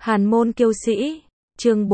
Hàn môn kiêu sĩ, chương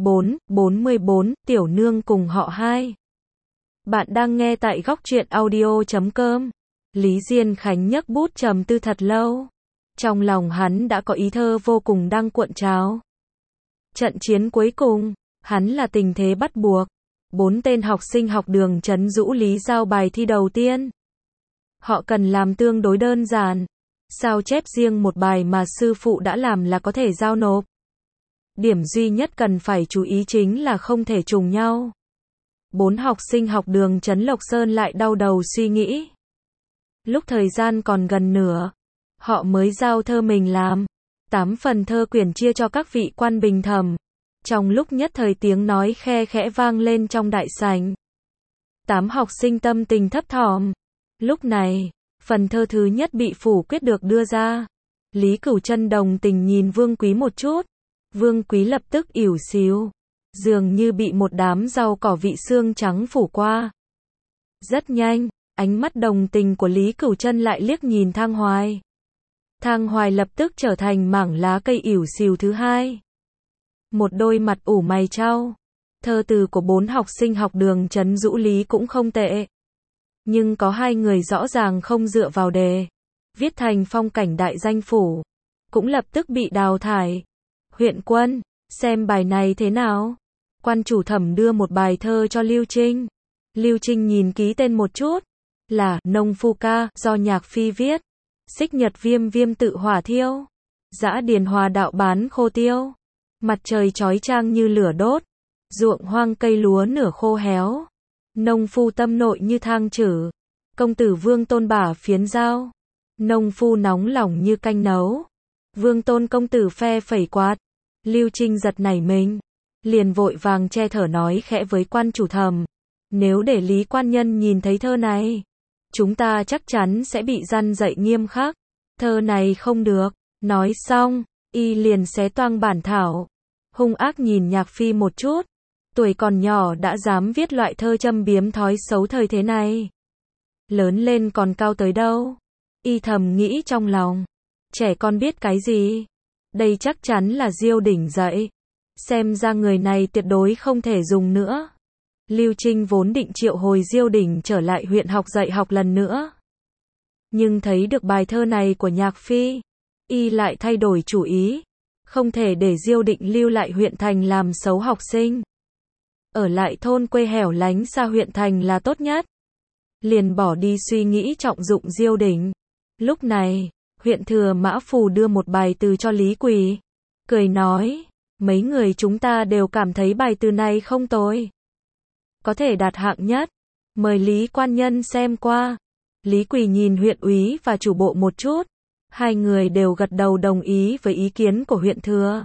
44, tiểu nương cùng họ hai. Bạn đang nghe tại góc truyện audio.com. Lý Diên Khánh nhấc bút trầm tư thật lâu. Trong lòng hắn đã có ý thơ vô cùng đang cuộn trào. Trận chiến cuối cùng, hắn là tình thế bắt buộc. 4 tên học sinh học đường Trấn Dũ Lý giao bài thi đầu tiên. Họ cần làm tương đối đơn giản. Sao chép riêng một bài mà sư phụ đã làm là có thể giao nộp. Điểm duy nhất cần phải chú ý chính là không thể trùng nhau. 4 học sinh học đường Trấn Lộc Sơn lại đau đầu suy nghĩ. Lúc thời gian còn gần nửa, họ mới giao thơ mình làm. 8 phần thơ quyển chia cho các vị quan bình thẩm. Trong lúc nhất thời tiếng nói khe khẽ vang lên trong đại sảnh. 8 học sinh tâm tình thấp thỏm. Lúc này, phần thơ thứ nhất bị phủ quyết được đưa ra. Lý Cửu Trân đồng tình nhìn Vương Quý một chút. Vương Quý lập tức ỉu xìu, dường như bị một đám rau cỏ vị xương trắng phủ qua. Rất nhanh, ánh mắt đồng tình của Lý Cửu Trân lại liếc nhìn Thang Hoài. Thang Hoài lập tức trở thành mảng lá cây ỉu xìu thứ hai. Một đôi mặt ủ mày chau. Thơ từ của 4 học sinh học đường Trấn Dũ Lý cũng không tệ. Nhưng có 2 người rõ ràng không dựa vào đề. Viết thành phong cảnh đại danh phủ. Cũng lập tức bị đào thải. Huyện Quân, xem bài này thế nào? Quan chủ thẩm đưa một bài thơ cho Lưu Trinh. Lưu Trinh nhìn ký tên một chút. Là Nông Phu Ca, do Nhạc Phi viết. Xích nhật viêm viêm tự hỏa thiêu. Dã điền hòa đạo bán khô tiêu. Mặt trời chói chang như lửa đốt. Ruộng hoang cây lúa nửa khô héo. Nông phu tâm nội như thang chử. Công tử Vương Tôn bả phiến dao. Nông phu nóng lòng như canh nấu. Vương Tôn công tử phe phẩy quạt. Lưu Trinh giật nảy mình. Liền vội vàng che thở nói khẽ với quan chủ thẩm. Nếu để Lý quan nhân nhìn thấy thơ này, chúng ta chắc chắn sẽ bị răn dạy nghiêm khắc. Thơ này không được. Nói xong, y liền xé toang bản thảo. Hung ác nhìn Nhạc Phi một chút. Tuổi còn nhỏ đã dám viết loại thơ châm biếm thói xấu thời thế này. Lớn lên còn cao tới đâu. Y thầm nghĩ trong lòng. Trẻ con biết cái gì? Đây chắc chắn là Diêu Đỉnh dạy. Xem ra người này tuyệt đối không thể dùng nữa. Lưu Trinh vốn định triệu hồi Diêu Đỉnh trở lại huyện học dạy học lần nữa. Nhưng thấy được bài thơ này của Nhạc Phi, y lại thay đổi chủ ý. Không thể để Diêu Định lưu lại huyện thành làm xấu học sinh. Ở lại thôn quê hẻo lánh xa huyện thành là tốt nhất. Liền bỏ đi suy nghĩ trọng dụng Diêu Đỉnh. Lúc này, huyện thừa Mã Phù đưa một bài từ cho Lý Quỳ. Cười nói, mấy người chúng ta đều cảm thấy bài từ này không tồi. Có thể đạt hạng nhất. Mời Lý quan nhân xem qua. Lý Quỳ nhìn huyện úy và chủ bộ một chút. 2 người đều gật đầu đồng ý với ý kiến của huyện thừa.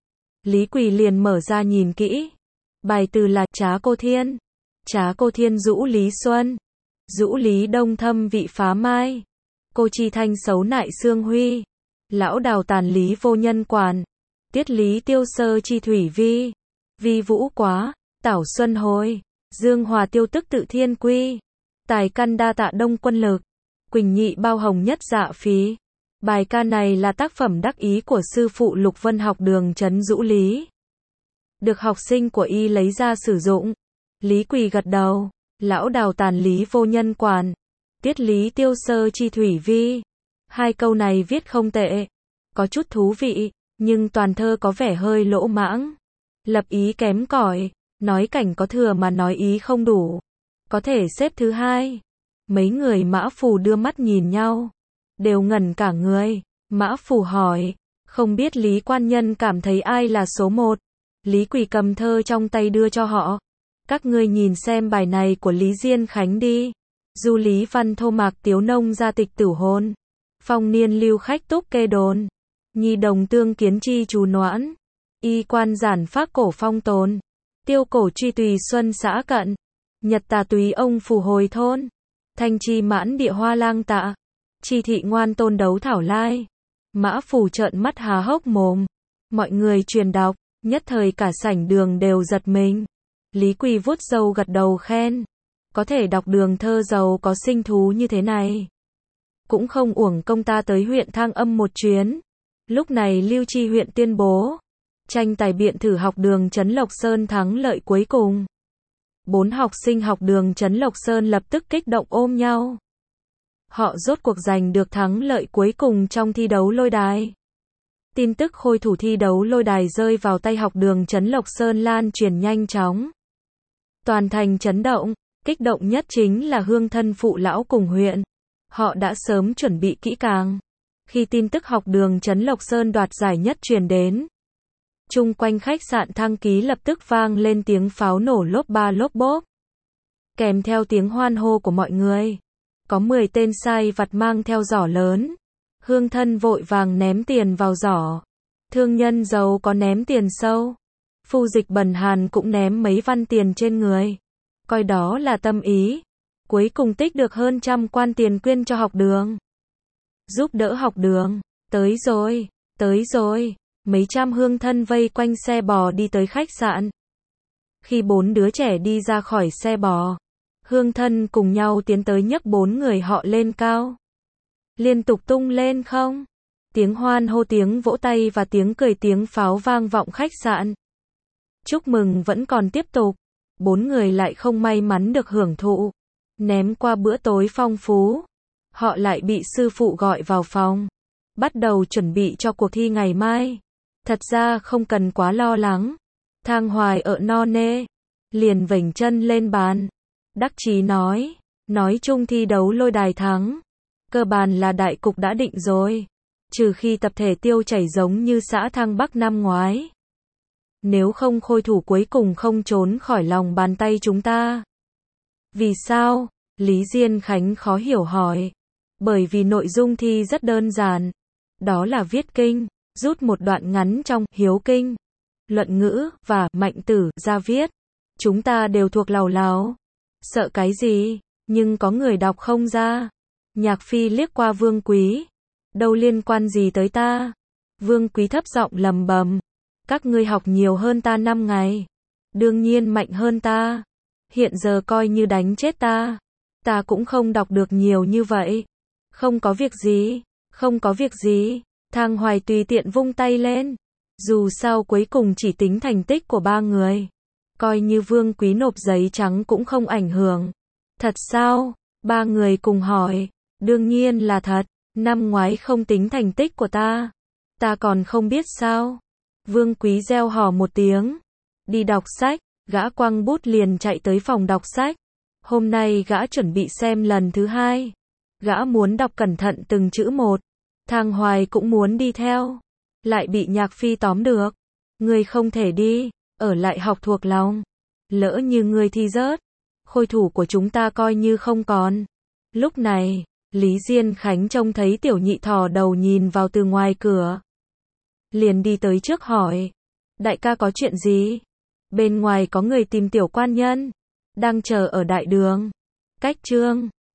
Lý Quỳ liền mở ra nhìn kỹ. Bài từ là Trá Cô Thiên. Trá Cô Thiên Dũ Lý Xuân. Dũ Lý Đông thâm vị phá mai. Cô chi thanh xấu nại xương huy. Lão đào tàn lý vô nhân quản. Tiết lý tiêu sơ chi thủy vi. Vi vũ quá, tảo xuân hồi. Dương hòa tiêu tức tự thiên quy. Tài căn đa tạ đông quân lực. Quỳnh nhị bao hồng nhất dạ phí. Bài ca này là tác phẩm đắc ý của sư phụ Lục Vân học đường Trấn Dũ Lý. Được học sinh của y lấy ra sử dụng. Lý Quỳ gật đầu. Lão đào tàn lý vô nhân quản. Tiết lý tiêu sơ chi thủy vi. 2 câu này viết không tệ. Có chút thú vị. Nhưng toàn thơ có vẻ hơi lỗ mãng. Lập ý kém cỏi. Nói cảnh có thừa mà nói ý không đủ. Có thể xếp thứ 2. Mấy người Mã Phù đưa mắt nhìn nhau. Đều ngẩn cả người. Mã Phù hỏi. Không biết Lý quan nhân cảm thấy ai là số 1. Lý Quỳ cầm thơ trong tay đưa cho họ. Các ngươi nhìn xem bài này của Lý Diên Khánh đi. Du Lý văn thô mạc tiếu nông gia tịch tử hôn. Phong niên lưu khách túc kê đồn. Nhi đồng tương kiến chi chú noãn. Y quan giản phác cổ phong tồn. Tiêu cổ truy tùy xuân xã cận. Nhật tà túy ông phù hồi thôn. Thanh chi mãn địa hoa lang tạ. Chi thị ngoan tôn đấu thảo lai. Mã Phù trợn mắt há hốc mồm. Mọi người truyền đọc. Nhất thời cả sảnh đường đều giật mình. Lý Quỳ vuốt râu gật đầu khen. Có thể đọc đường thơ giàu có sinh thú như thế này. Cũng không uổng công ta tới huyện Thang Âm một chuyến. Lúc này Lưu Tri huyện tuyên bố. Tranh tài biện thử học đường Trấn Lộc Sơn thắng lợi cuối cùng. 4 học sinh học đường Trấn Lộc Sơn lập tức kích động ôm nhau. Họ rốt cuộc giành được thắng lợi cuối cùng trong thi đấu lôi đài. Tin tức khôi thủ thi đấu lôi đài rơi vào tay học đường Trấn Lộc Sơn lan truyền nhanh chóng. Toàn thành chấn động, kích động nhất chính là hương thân phụ lão cùng huyện. Họ đã sớm chuẩn bị kỹ càng. Khi tin tức học đường Trấn Lộc Sơn đoạt giải nhất truyền đến, chung quanh khách sạn Thăng Ký lập tức vang lên tiếng pháo nổ lốp ba lốp bốp. Kèm theo tiếng hoan hô của mọi người, có 10 tên sai vặt mang theo giỏ lớn. Hương thân vội vàng ném tiền vào giỏ. Thương nhân giàu có ném tiền sâu. Phu dịch bần hàn cũng ném mấy văn tiền trên người. Coi đó là tâm ý. Cuối cùng tích được hơn 100 quan tiền quyên cho học đường. Giúp đỡ học đường. Tới rồi, tới rồi. Mấy trăm hương thân vây quanh xe bò đi tới khách sạn. Khi 4 đứa trẻ đi ra khỏi xe bò, hương thân cùng nhau tiến tới nhấc 4 người họ lên cao. Liên tục tung lên không. Tiếng hoan hô, tiếng vỗ tay và tiếng cười, tiếng pháo vang vọng khách sạn. Chúc mừng vẫn còn tiếp tục. 4 người lại không may mắn được hưởng thụ. Ném qua bữa tối phong phú. Họ lại bị sư phụ gọi vào phòng. Bắt đầu chuẩn bị cho cuộc thi ngày mai. Thật ra không cần quá lo lắng. Thang Hoài ở no nê. Liền vểnh chân lên bàn. Đắc chí nói chung thi đấu lôi đài thắng. Cơ bản là đại cục đã định rồi. Trừ khi tập thể tiêu chảy giống như xã Thăng Bắc năm ngoái. Nếu không khôi thủ cuối cùng không trốn khỏi lòng bàn tay chúng ta. Vì sao? Lý Diên Khánh khó hiểu hỏi. Bởi vì nội dung thi rất đơn giản. Đó là viết kinh, rút một đoạn ngắn trong Hiếu Kinh, Luận Ngữ và Mạnh Tử ra viết. Chúng ta đều thuộc lào láo. Sợ cái gì? Nhưng có người đọc không ra. Nhạc Phi liếc qua Vương Quý. Đâu liên quan gì tới ta? Vương Quý thấp giọng lầm bầm. Các ngươi học nhiều hơn ta 5 ngày. Đương nhiên mạnh hơn ta. Hiện giờ coi như đánh chết ta. Ta cũng không đọc được nhiều như vậy. Không có việc gì. Không có việc gì. Thang Hoài tùy tiện vung tay lên. Dù sao cuối cùng chỉ tính thành tích của 3 người. Coi như Vương Quý nộp giấy trắng cũng không ảnh hưởng. Thật sao? 3 người cùng hỏi. Đương nhiên là thật. Năm ngoái không tính thành tích của ta. Ta còn không biết sao. Vương Quý reo hò một tiếng. Đi đọc sách. Gã quăng bút liền chạy tới phòng đọc sách. Hôm nay gã chuẩn bị xem lần thứ 2. Gã muốn đọc cẩn thận từng chữ một. Thang Hoài cũng muốn đi theo. Lại bị Nhạc Phi tóm được. Ngươi không thể đi. Ở lại học thuộc lòng. Lỡ như ngươi thi rớt. Khôi thủ của chúng ta coi như không còn. Lúc này, Lý Diên Khánh trông thấy Tiểu Nhị thò đầu nhìn vào từ ngoài cửa. Liền đi tới trước hỏi. Đại ca có chuyện gì? Bên ngoài có người tìm Tiểu quan nhân. Đang chờ ở đại đường. Cách trương.